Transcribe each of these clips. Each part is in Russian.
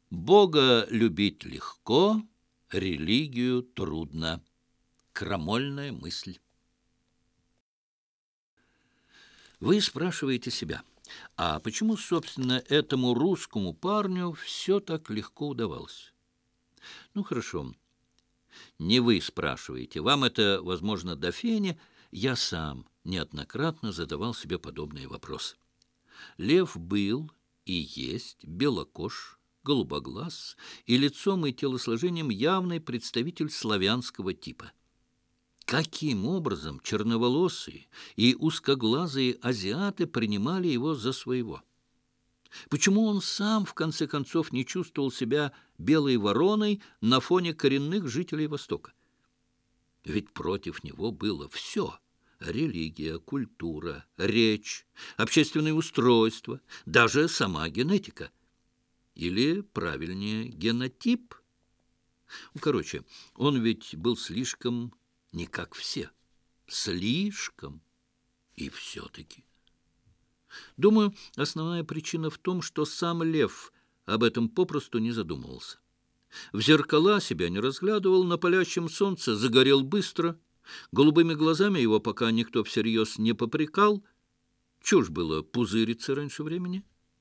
Бога любить легко, религию трудно. Крамольная мысль. Вы спрашиваете себя, а почему, собственно, этому русскому парню все так легко удавалось? Ну, хорошо, не вы спрашиваете, вам это, возможно, до фени, я сам неоднократно задавал себе подобные вопросы. Лев был и есть белокож, голубоглаз и лицом и телосложением явный представитель славянского типа. Каким образом черноволосые и узкоглазые азиаты принимали его за своего? Почему он сам, в конце концов, не чувствовал себя белой вороной на фоне коренных жителей Востока? Ведь против него было все – религия, культура, речь, общественное устройство, даже сама генетика. Или, правильнее, генотип. Короче, он ведь был слишком не как все. Слишком. И все-таки. Думаю, основная причина в том, что сам Лев об этом попросту не задумывался. В зеркала себя не разглядывал, на палящем солнце загорел быстро, голубыми глазами его пока никто всерьез не попрекал, чушь было пузыриться раньше времени.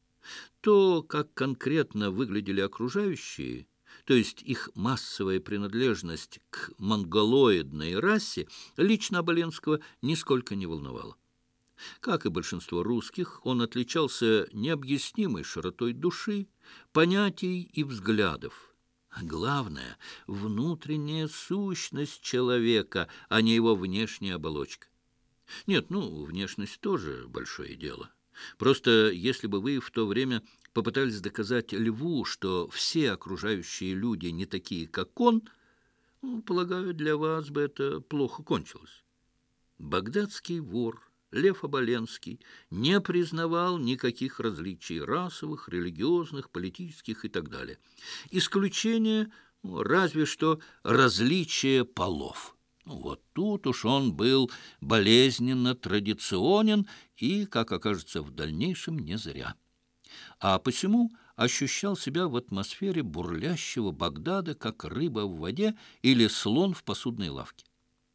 То, как конкретно выглядели окружающие, то есть их массовая принадлежность к монголоидной расе, лично Оболенского нисколько не волновало. Как и большинство русских, он отличался необъяснимой широтой души, понятий и взглядов. А главное – внутренняя сущность человека, а не его внешняя оболочка. Нет, внешность тоже большое дело. Просто если бы вы в то время попытались доказать Льву, что все окружающие люди не такие, как он, полагаю, для вас бы это плохо кончилось. Багдадский вор Лев Оболенский не признавал никаких различий расовых, религиозных, политических и так далее. Исключение разве что различие полов. Вот тут уж он был болезненно традиционен и, как окажется в дальнейшем, не зря. А посему ощущал себя в атмосфере бурлящего Багдада, как рыба в воде или слон в посудной лавке.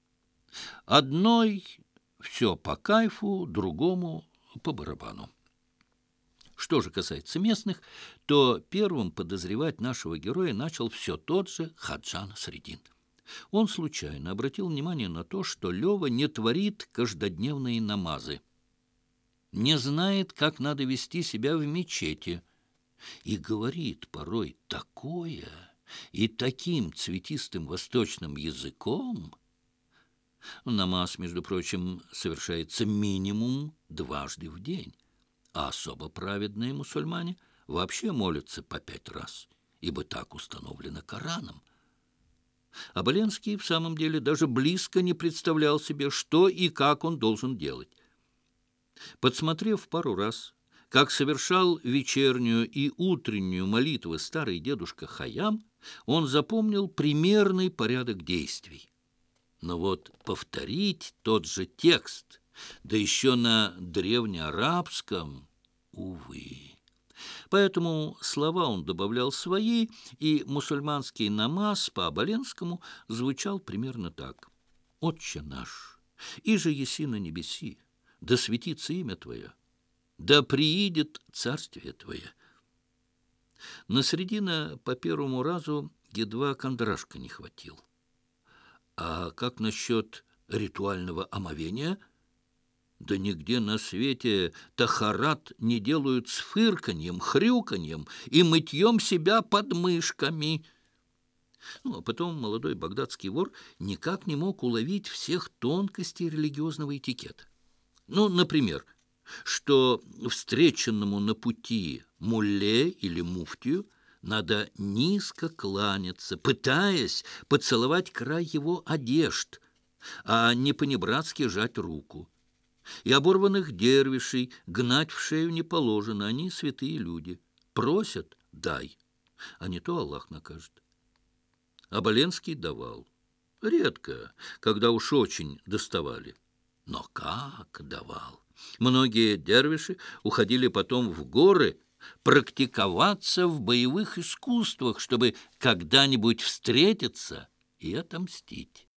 Одной все по кайфу, другому по барабану. Что же касается местных, то первым подозревать нашего героя начал все тот же Хаджа Насреддин. Он случайно обратил внимание на то, что Лева не творит каждодневные намазы, не знает, как надо вести себя в мечети, и говорит порой такое и таким цветистым восточным языком. Намаз, между прочим, совершается минимум дважды в день, а особо праведные мусульмане вообще молятся по 5 раз, ибо так установлено Кораном. Оболенский в самом деле даже близко не представлял себе, что и как он должен делать. Подсмотрев пару раз, как совершал вечернюю и утреннюю молитвы старый дедушка Хаям, он запомнил примерный порядок действий. Но вот повторить тот же текст, да еще на древнеарабском, увы. Поэтому слова он добавлял свои, и мусульманский намаз по Оболенскому звучал примерно так. «Отче наш, иже еси на небеси, да светится имя Твое, да приидет царствие Твое». Насредина по первому разу едва кондрашка не хватил. А как насчет ритуального омовения? Да нигде на свете тахарат не делают с фырканьем, хрюканьем и мытьем себя подмышками. А потом молодой багдадский вор никак не мог уловить всех тонкостей религиозного этикета. Например, что встреченному на пути мулле или муфтию надо низко кланяться, пытаясь поцеловать край его одежд, а не понебратски жать руку. И оборванных дервишей гнать в шею не положено, они святые люди. Просят – дай, а не то Аллах накажет. Оболенский давал. Редко, когда уж очень доставали. Но как давал! Многие дервиши уходили потом в горы практиковаться в боевых искусствах, чтобы когда-нибудь встретиться и отомстить.